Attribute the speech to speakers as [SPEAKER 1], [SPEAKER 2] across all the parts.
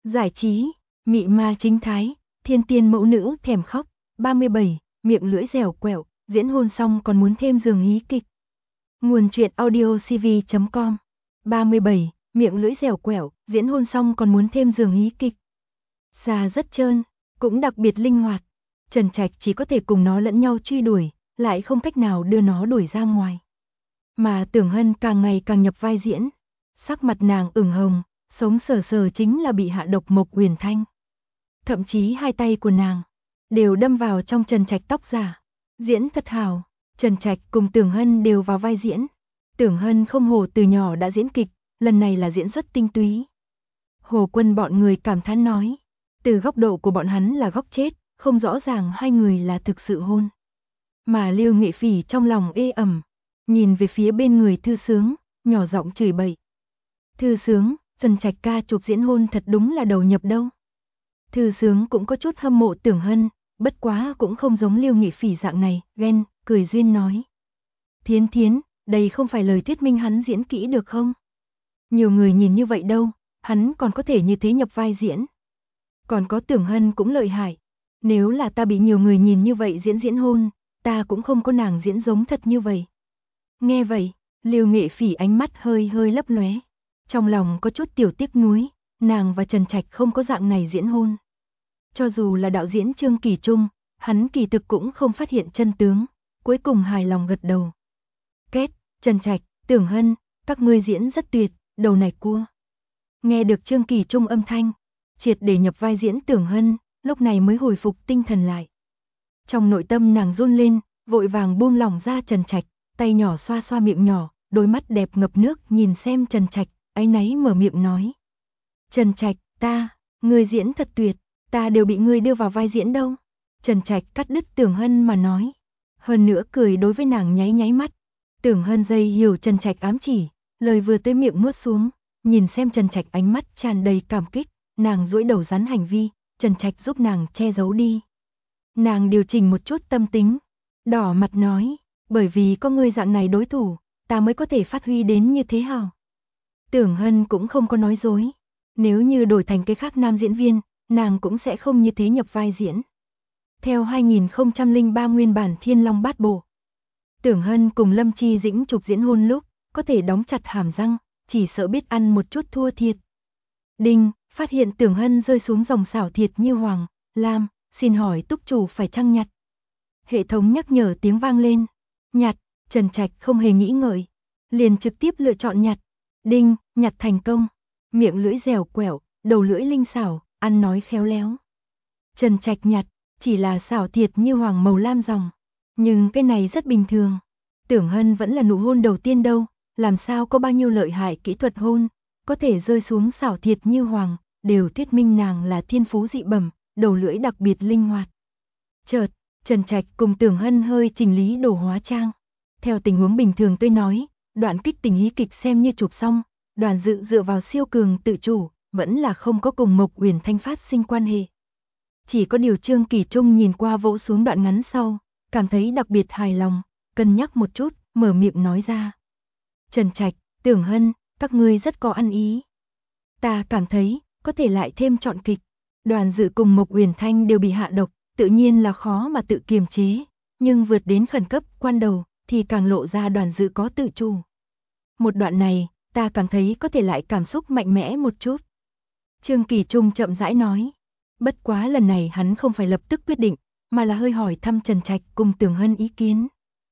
[SPEAKER 1] Giải trí, mị ma chính thái, thiên tiên mẫu nữ thèm khóc. 37, miệng lưỡi dẻo quẹo, diễn hôn xong còn muốn thêm giường hí kịch. Nguồn truyện audio cv.com. 37, miệng lưỡi dẻo quẹo, diễn hôn xong còn muốn thêm giường hí kịch. Da rất trơn, cũng đặc biệt linh hoạt. Trần Trạch chỉ có thể cùng nó lẫn nhau truy đuổi, lại không cách nào đưa nó đuổi ra ngoài. Mà Tưởng Hân càng ngày càng nhập vai diễn, sắc mặt nàng ửng hồng, sống sờ sờ chính là bị hạ độc Mộc Uyển Thanh. Thậm chí hai tay của nàng đều đâm vào trong Trần Trạch tóc giả. Diễn thật hảo, Trần Trạch cùng Tưởng Hân đều vào vai diễn. Tưởng Hân không hổ từ nhỏ đã diễn kịch, lần này là diễn xuất tinh túy. Hồ Quân bọn người cảm thán nói, từ góc độ của bọn hắn là góc chết, không rõ ràng hai người là thực sự hôn. Mà Lưu Nghệ Phỉ trong lòng ê ẩm, nhìn về phía bên người Thư Sướng, nhỏ giọng chửi bậy. Thư Sướng, Trần Trạch ca chụp diễn hôn thật đúng là đầu nhập đâu. Thư Sướng cũng có chút hâm mộ Tưởng Hân, bất quá cũng không giống Lưu Nghị Phỉ dạng này, ghen, cười duyên nói. Thiến Thiến, đây không phải lời thuyết minh hắn diễn kỹ được không? Nhiều người nhìn như vậy đâu, hắn còn có thể như thế nhập vai diễn. Còn có Tưởng Hân cũng lợi hại, nếu là ta bị nhiều người nhìn như vậy diễn hôn, ta cũng không có nàng diễn giống thật như vậy. Nghe vậy, Lưu Nghệ Phỉ ánh mắt hơi hơi lấp lóe, trong lòng có chút tiểu tiếc nuối, nàng và Trần Trạch không có dạng này diễn hôn. Cho dù là đạo diễn Trương Kỳ Trung, hắn kỳ thực cũng không phát hiện chân tướng, cuối cùng hài lòng gật đầu. Kết, Trần Trạch, Tưởng Hân, các ngươi diễn rất tuyệt, đầu này cua. Nghe được Trương Kỳ Trung âm thanh, triệt để nhập vai diễn Tưởng Hân, lúc này mới hồi phục tinh thần lại. Trong nội tâm nàng run lên, vội vàng buông lỏng ra Trần Trạch, tay nhỏ xoa xoa miệng nhỏ, đôi mắt đẹp ngập nước nhìn xem Trần Trạch, áy náy mở miệng nói. Trần Trạch, ngươi diễn thật tuyệt, ta đều bị ngươi đưa vào vai diễn đâu. Trần Trạch cắt đứt Tưởng Hân mà nói. Hơn nữa cười đối với nàng nháy nháy mắt. Tưởng Hân dây hiểu Trần Trạch ám chỉ, lời vừa tới miệng nuốt xuống, nhìn xem Trần Trạch ánh mắt tràn đầy cảm kích, nàng duỗi đầu rắn hành vi, Trần Trạch giúp nàng che giấu đi. Nàng điều chỉnh một chút tâm tính, đỏ mặt nói, bởi vì có ngươi dạng này đối thủ, ta mới có thể phát huy đến như thế hào. Tưởng Hân cũng không có nói dối, nếu như đổi thành cái khác nam diễn viên, nàng cũng sẽ không như thế nhập vai diễn. Theo 2003 nguyên bản Thiên Long Bát Bộ, Tưởng Hân cùng Lâm Chi Dĩnh chụp diễn hôn lúc, có thể đóng chặt hàm răng, chỉ sợ biết ăn một chút thua thiệt. Đinh, phát hiện Tưởng Hân rơi xuống dòng xảo thiệt như Hoàng, Lam, xin hỏi túc chủ phải chăng nhặt. Hệ thống nhắc nhở tiếng vang lên. Nhặt, Trần Trạch không hề nghĩ ngợi, liền trực tiếp lựa chọn nhặt. Đinh, nhặt thành công. Miệng lưỡi dẻo quẹo, đầu lưỡi linh xảo, ăn nói khéo léo. Trần Trạch nhặt, chỉ là xảo thiệt như Hoàng màu lam dòng. Nhưng cái này rất bình thường. Tưởng Hân vẫn là nụ hôn đầu tiên đâu, làm sao có bao nhiêu lợi hại kỹ thuật hôn, có thể rơi xuống xảo thiệt như Hoàng, đều thuyết minh nàng là thiên phú dị bẩm, đầu lưỡi đặc biệt linh hoạt. Chợt, Trần Trạch cùng Tưởng Hân hơi chỉnh lý đồ hóa trang. Theo tình huống bình thường tôi nói, đoạn kích tình hí kịch xem như chụp xong, Đoàn Dự dựa vào siêu cường tự chủ, vẫn là không có cùng Mộc Uyển Thanh phát sinh quan hệ. Chỉ có điều Trương Kỳ Trung nhìn qua vỗ xuống đoạn ngắn sau, cảm thấy đặc biệt hài lòng, cân nhắc một chút, mở miệng nói ra. Trần Trạch, Tưởng Hân, các ngươi rất có ăn ý. Ta cảm thấy, có thể lại thêm chọn kịch. Đoàn Dự cùng Mộc Uyển Thanh đều bị hạ độc, tự nhiên là khó mà tự kiềm chế, nhưng vượt đến khẩn cấp quan đầu, thì càng lộ ra Đoàn Dự có tự chủ. Một đoạn này, ta cảm thấy có thể lại cảm xúc mạnh mẽ một chút. Trương Kỳ Trung chậm rãi nói. Bất quá lần này hắn không phải lập tức quyết định, mà là hơi hỏi thăm Trần Trạch cùng Tưởng Hân ý kiến.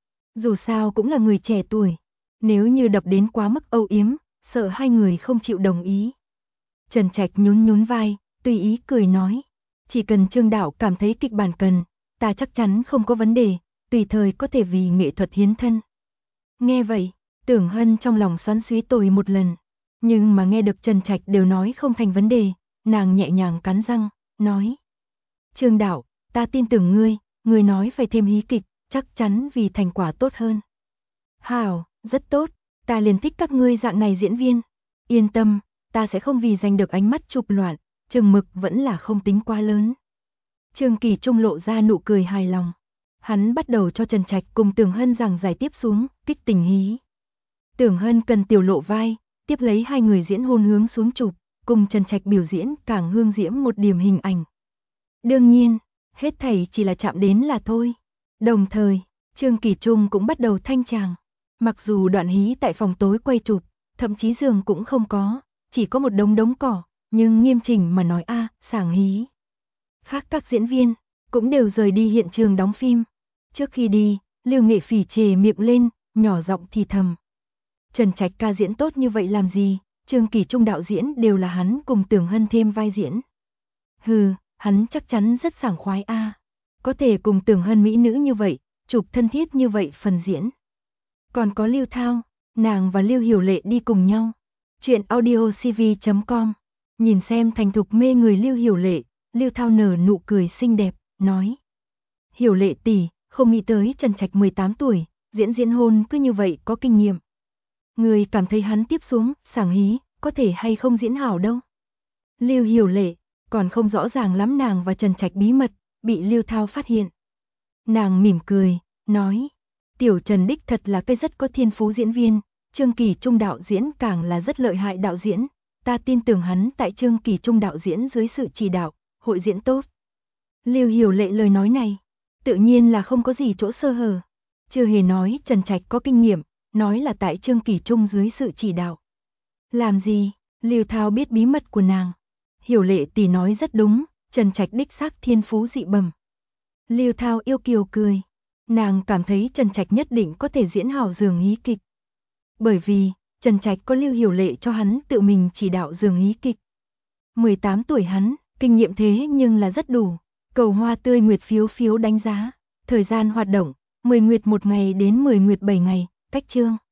[SPEAKER 1] Dù sao cũng là người trẻ tuổi, nếu như đập đến quá mức âu yếm, sợ hai người không chịu đồng ý. Trần Trạch nhún nhún vai, tùy ý cười nói. Chỉ cần Trương đạo cảm thấy kịch bản cần, ta chắc chắn không có vấn đề, tùy thời có thể vì nghệ thuật hiến thân. Nghe vậy, Tưởng Hân trong lòng xoắn xuýt tồi một lần, nhưng mà nghe được Trần Trạch đều nói không thành vấn đề, nàng nhẹ nhàng cắn răng, nói. Trương đạo, ta tin tưởng ngươi nói phải thêm hí kịch, chắc chắn vì thành quả tốt hơn. Hảo, rất tốt, ta liền thích các ngươi dạng này diễn viên. Yên tâm, ta sẽ không vì giành được ánh mắt chụp loạn, chừng mực vẫn là không tính quá lớn. Trương Kỳ Trung lộ ra nụ cười hài lòng. Hắn bắt đầu cho Trần Trạch cùng Tưởng Hân giảng giải tiếp xuống, kích tình hí. Tưởng Hân cần tiểu lộ vai, tiếp lấy hai người diễn hôn hướng xuống chụp, cùng Trần Trạch biểu diễn càng hương diễm một điểm hình ảnh. Đương nhiên, hết thảy chỉ là chạm đến là thôi. Đồng thời, Trương Kỳ Trung cũng bắt đầu thanh tràng. Mặc dù đoạn hí tại phòng tối quay chụp, thậm chí giường cũng không có, chỉ có một đống cỏ, nhưng nghiêm chỉnh mà nói sảng hí. Khác các diễn viên, cũng đều rời đi hiện trường đóng phim. Trước khi đi, Lưu Nghệ Phỉ chề miệng lên, nhỏ giọng thì thầm. Trần Trạch ca diễn tốt như vậy làm gì, Trương Kỳ Trung đạo diễn đều là hắn cùng Tưởng Hân thêm vai diễn. Hừ, hắn chắc chắn rất sảng khoái có thể cùng Tưởng Hân mỹ nữ như vậy, chụp thân thiết như vậy phần diễn. Còn có Lưu Thao, nàng và Lưu Hiểu Lệ đi cùng nhau. Chuyện audiocv.com. Nhìn xem thành thục mê người Lưu Hiểu Lệ, Lưu Thao nở nụ cười xinh đẹp, nói. Hiểu Lệ tỷ, không nghĩ tới Trần Trạch 18 tuổi, diễn hôn cứ như vậy có kinh nghiệm. Người cảm thấy hắn tiếp xuống, sảng hí, có thể hay không diễn hảo đâu. Lưu Hiểu Lệ, còn không rõ ràng lắm nàng và Trần Trạch bí mật, bị Lưu Thao phát hiện. Nàng mỉm cười, nói. Tiểu Trần đích thật là cái rất có thiên phú diễn viên, Trương Kỳ Trung đạo diễn càng là rất lợi hại đạo diễn, ta tin tưởng hắn tại Trương Kỳ Trung đạo diễn dưới sự chỉ đạo, hội diễn tốt. Lưu Hiểu Lệ lời nói này, tự nhiên là không có gì chỗ sơ hở. Chưa hề nói Trần Trạch có kinh nghiệm, nói là tại Trương Kỳ Trung dưới sự chỉ đạo. Làm gì, Lưu Thao biết bí mật của nàng. Hiểu Lệ tỷ nói rất đúng, Trần Trạch đích xác thiên phú dị bẩm. Lưu Thao yêu kiều cười. Nàng cảm thấy Trần Trạch nhất định có thể diễn hảo giường hí kịch. Bởi vì, Trần Trạch có Lưu Hiểu Lệ cho hắn tự mình chỉ đạo giường hí kịch. 18 tuổi hắn, kinh nghiệm thế nhưng là rất đủ. Cầu Hoa Tươi Nguyệt phiếu đánh giá. Thời gian hoạt động, 10 nguyệt 1 ngày đến 10 nguyệt 7 ngày, cách chương.